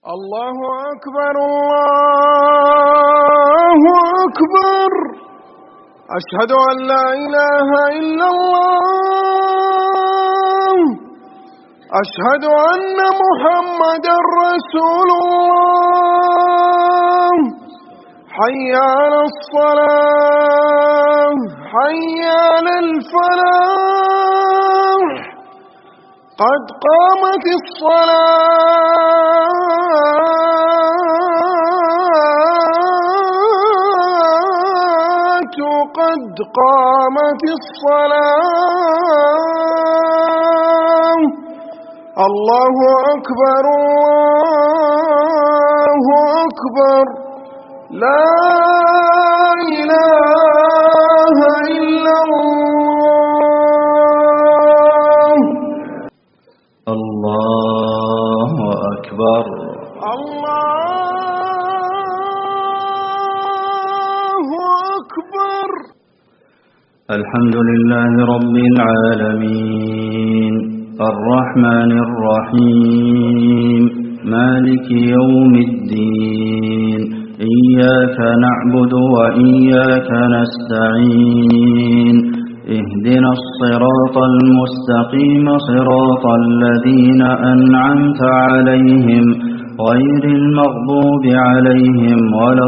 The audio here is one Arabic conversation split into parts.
الله أكبر الله أكبر. أشهد أن لا إله إلا الله. أشهد أن محمدا رسول الله. حي على الصلاة حي على الفلاح. قد قامت الصلاة قد قامت الصلاة. الله أكبر الله أكبر. لا إله إلا الله. الله أكبر. الله أكبر. الحمد لله رب العالمين الرحمن الرحيم مالك يوم الدين. إياك نعبد وإياك نستعين. اهدنا الصراط المستقيم صراط الذين أنعمت عليهم غير المغضوب عليهم ولا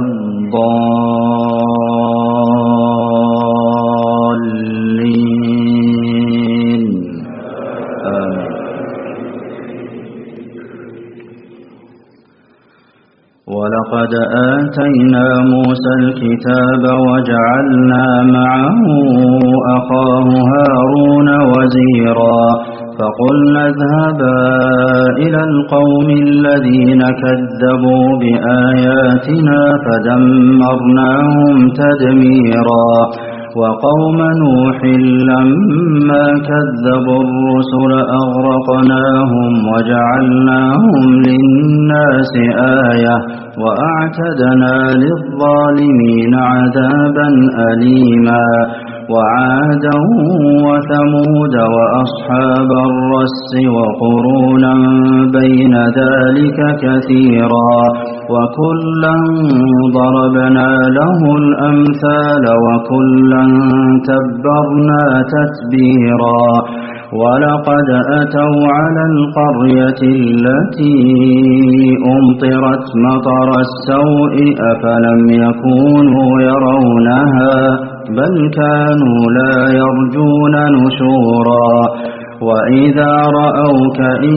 الضالين. آمين. ولقد آتينا موسى الكتاب وجعلنا معه أخاه هارون وزيرا. فقلنا اذهبا إلى القوم الذين كذبوا بآياتنا فدمرناهم تدميرا. وقوم نوح لما كذبوا الرسل أغرقناهم وجعلناهم للناس آية وأعتدنا للظالمين عذابا أليما. وعادا وثمود وأصحاب الرس وقرونا بين ذلك كثيرا. وكلا ضربنا له الأمثال وكلا تبرنا تتبيرا. ولقد أتوا على القرية التي أمطرت مطر السوء أفلم يكونوا يرونها بل كانوا لا يرجون نشورا. وإذا رأوك إن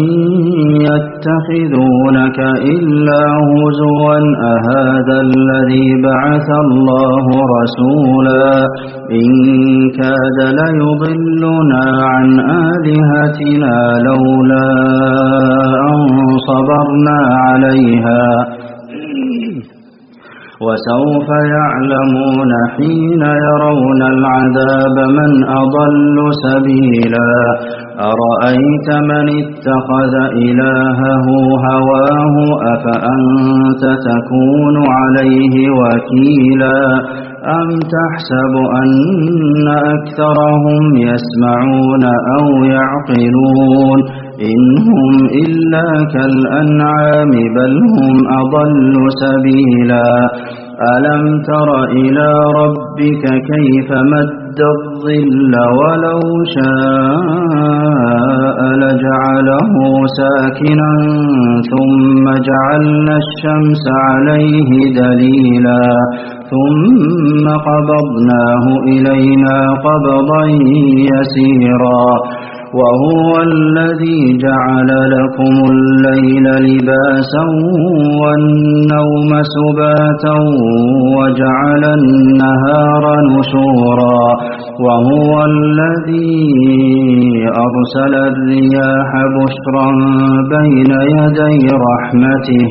يتخذونك إلا هزوا أهذا الذي بعث الله رسولا. إن كاد ليضلنا عن آلهتنا لولا أن صبرنا عليها. وسوف يعلمون حين يرون العذاب من أضل سبيلا. أرأيت من اتخذ إلهه هواه أفأنت تكون عليه وكيلا. أم تحسب أن أكثرهم يسمعون أو يعقلون إن هم إلا كالأنعام بل هم أضل سبيلا. ألم تر إلى ربك كيف مد الظل ولو شاء لجعله ساكنا ثم جعلنا الشمس عليه دليلا ثم قبضناه إلينا قبضا يسيرا. وهو الذي جعل لكم الليل لباسا والنوم سباتا وجعل النهار نشورا. وهو الذي أرسل الرياح بشرا بين يدي رحمته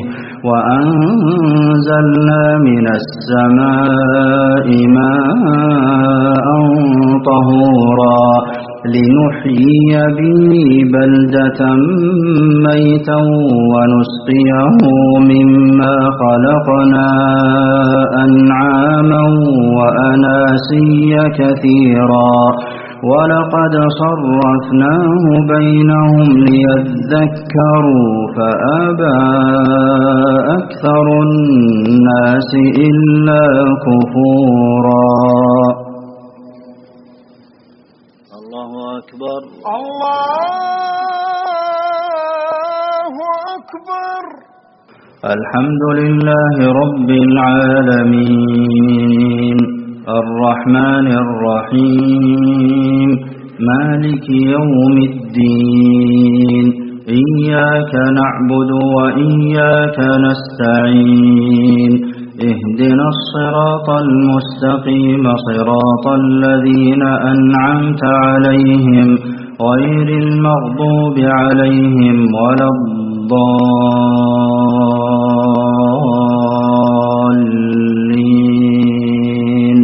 وأنزلنا من السماء ماء طهورا لنحيي به بلدة ميتا ونسقيه مما خلقنا أنعاما وأناسيا كثيرا. ولقد صرفناه بينهم ليذكروا فأبى أكثر الناس إلا كفورا. الله أكبر. الله أكبر. الحمد لله رب العالمين الرحمن الرحيم مالك يوم الدين إياك نعبد وإياك نستعين اهدنا الصراط المستقيم صراط الذين أنعمت عليهم غير المغضوب عليهم ولا الضالين.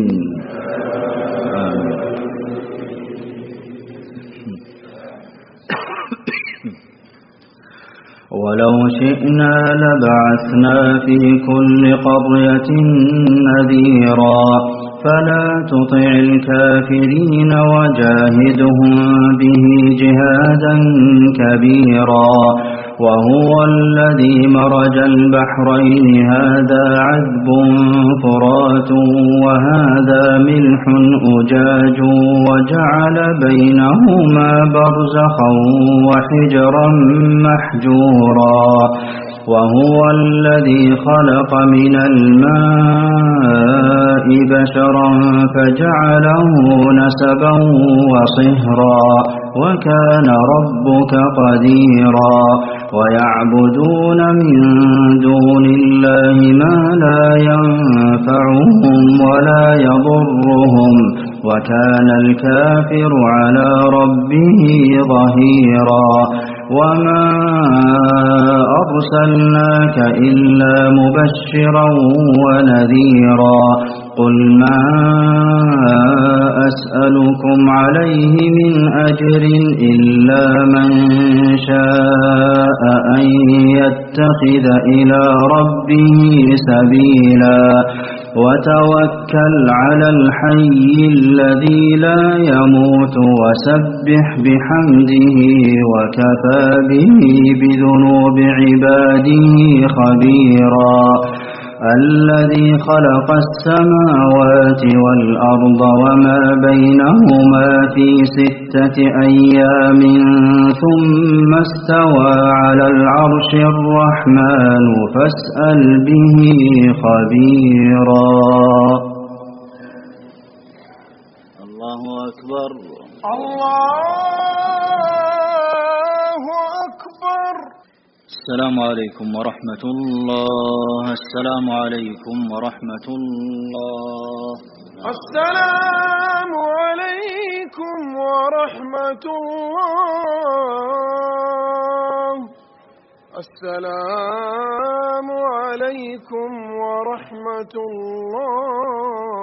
ولو شئنا لبعثنا في كل قرية نذيرا فلا تطع الكافرين وجاهدهم به جهادا كبيرا. وهو الذي مرج البحرين هذا عذب فرات وهذا ملح أجاج وجعل بينهما برزخا وحجرا محجورا. وهو الذي خلق من الماء بشرا فجعله نسبا وصهرا وكان ربك قديرا. ويعبدون من دون الله ما لا ينفعهم ولا يضرهم وكان الكافر على ربه ظهيرا. وما أرسلناك إلا مبشرا ونذيرا. قل ما أسألكم عليه من أجر إلا من شاء أن يتخذ إلى ربه سبيلا. وتوكل على الحي الذي لا يموت وسبح بحمده وكفى به بذنوب عباده خبيرا. الذي خلق السماوات والأرض وما بينهما في 6 أيام ثم استوى على العرش الرحمن فاسأل به خبيرا. الله أكبر. الله أكبر. السلام عليكم ورحمة الله. السلام عليكم ورحمة الله. السلام عليكم ورحمة الله. السلام عليكم ورحمة الله.